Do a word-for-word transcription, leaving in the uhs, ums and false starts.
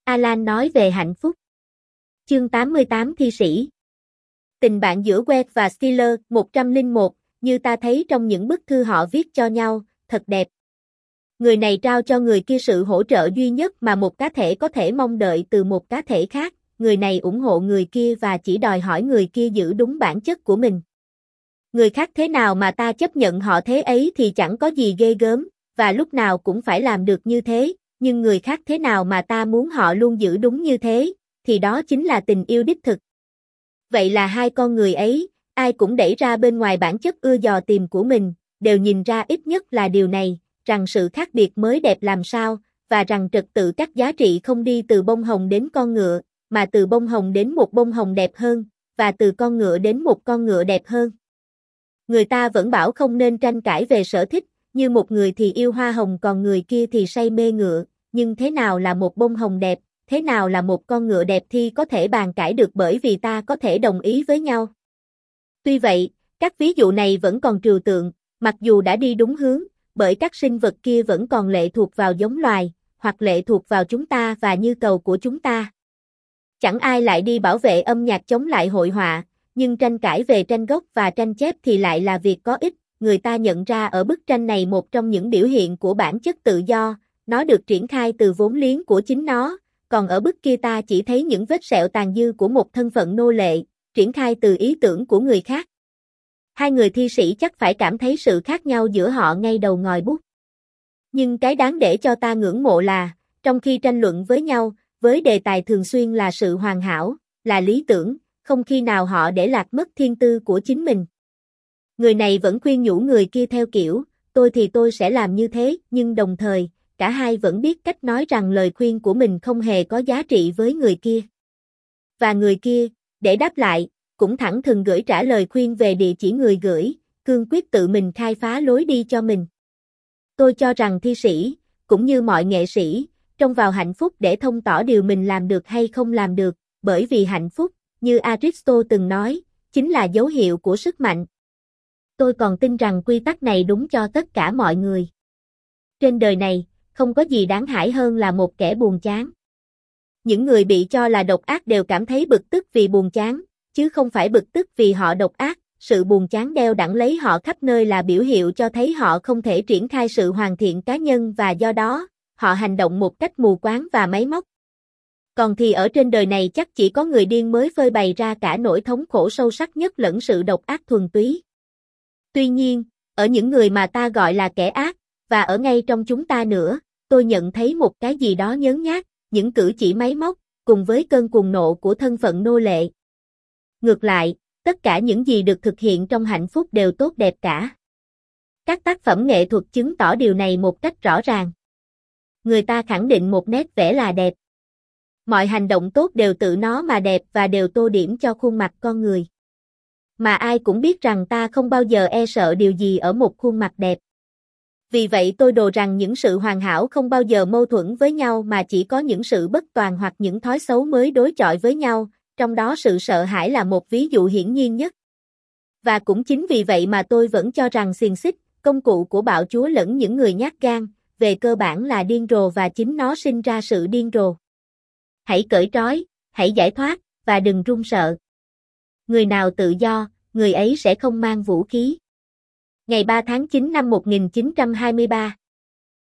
Alan nói về hạnh phúc. Chương tám mươi tám Thi sĩ. Tình bạn giữa Wade và Steele, một trăm lẻ một, như ta thấy trong những bức thư họ viết cho nhau, thật đẹp. Người này trao cho người kia sự hỗ trợ duy nhất mà một cá thể có thể mong đợi từ một cá thể khác, người này ủng hộ người kia và chỉ đòi hỏi người kia giữ đúng bản chất của mình. Người khác thế nào mà ta chấp nhận họ thế ấy thì chẳng có gì ghê gớm, và lúc nào cũng phải làm được như thế, nhưng người khác thế nào mà ta muốn họ luôn giữ đúng như thế, thì đó chính là tình yêu đích thực. Vậy là hai con người ấy, ai cũng đẩy ra bên ngoài bản chất ưa dò tìm của mình, đều nhìn ra ít nhất là điều này, rằng sự khác biệt mới đẹp làm sao, và rằng trật tự các giá trị không đi từ bông hồng đến con ngựa, mà từ bông hồng đến một bông hồng đẹp hơn, và từ con ngựa đến một con ngựa đẹp hơn. Người ta vẫn bảo không nên tranh cãi về sở thích, như một người thì yêu hoa hồng còn người kia thì say mê ngựa, nhưng thế nào là một bông hồng đẹp, thế nào là một con ngựa đẹp thì có thể bàn cãi được bởi vì ta có thể đồng ý với nhau. Tuy vậy, các ví dụ này vẫn còn trừu tượng, mặc dù đã đi đúng hướng, bởi các sinh vật kia vẫn còn lệ thuộc vào giống loài, hoặc lệ thuộc vào chúng ta và nhu cầu của chúng ta. Chẳng ai lại đi bảo vệ âm nhạc chống lại hội họa, nhưng tranh cãi về tranh gốc và tranh chép thì lại là việc có ích. Người ta nhận ra ở bức tranh này một trong những biểu hiện của bản chất tự do, nó được triển khai từ vốn liếng của chính nó, còn ở bức kia ta chỉ thấy những vết sẹo tàn dư của một thân phận nô lệ, triển khai từ ý tưởng của người khác. Hai người thi sĩ chắc phải cảm thấy sự khác nhau giữa họ ngay đầu ngòi bút. Nhưng cái đáng để cho ta ngưỡng mộ là, trong khi tranh luận với nhau, với đề tài thường xuyên là sự hoàn hảo, là lý tưởng, không khi nào họ để lạc mất thiên tư của chính mình. Người này vẫn khuyên nhủ người kia theo kiểu, tôi thì tôi sẽ làm như thế, nhưng đồng thời, cả hai vẫn biết cách nói rằng lời khuyên của mình không hề có giá trị với người kia. Và người kia, để đáp lại, cũng thẳng thừng gửi trả lời khuyên về địa chỉ người gửi, cương quyết tự mình khai phá lối đi cho mình. Tôi cho rằng thi sĩ, cũng như mọi nghệ sĩ, trông vào hạnh phúc để thông tỏ điều mình làm được hay không làm được, bởi vì hạnh phúc, như Aristotle từng nói, chính là dấu hiệu của sức mạnh. Tôi còn tin rằng quy tắc này đúng cho tất cả mọi người. Trên đời này, không có gì đáng hãi hơn là một kẻ buồn chán. Những người bị cho là độc ác đều cảm thấy bực tức vì buồn chán, chứ không phải bực tức vì họ độc ác. Sự buồn chán đeo đẳng lấy họ khắp nơi là biểu hiệu cho thấy họ không thể triển khai sự hoàn thiện cá nhân và do đó, họ hành động một cách mù quáng và máy móc. Còn thì ở trên đời này chắc chỉ có người điên mới phơi bày ra cả nỗi thống khổ sâu sắc nhất lẫn sự độc ác thuần túy. Tuy nhiên, ở những người mà ta gọi là kẻ ác, và ở ngay trong chúng ta nữa, tôi nhận thấy một cái gì đó nhớn nhác, những cử chỉ máy móc, cùng với cơn cuồng nộ của thân phận nô lệ. Ngược lại, tất cả những gì được thực hiện trong hạnh phúc đều tốt đẹp cả. Các tác phẩm nghệ thuật chứng tỏ điều này một cách rõ ràng. Người ta khẳng định một nét vẽ là đẹp. Mọi hành động tốt đều tự nó mà đẹp và đều tô điểm cho khuôn mặt con người. Mà ai cũng biết rằng ta không bao giờ e sợ điều gì ở một khuôn mặt đẹp. Vì vậy tôi đồ rằng những sự hoàn hảo không bao giờ mâu thuẫn với nhau mà chỉ có những sự bất toàn hoặc những thói xấu mới đối chọi với nhau, trong đó sự sợ hãi là một ví dụ hiển nhiên nhất. Và cũng chính vì vậy mà tôi vẫn cho rằng xiềng xích, công cụ của bạo chúa lẫn những người nhát gan, về cơ bản là điên rồ và chính nó sinh ra sự điên rồ. Hãy cởi trói, hãy giải thoát, và đừng run sợ. Người nào tự do, người ấy sẽ không mang vũ khí. Ngày ba tháng chín năm một nghìn chín trăm hai mươi ba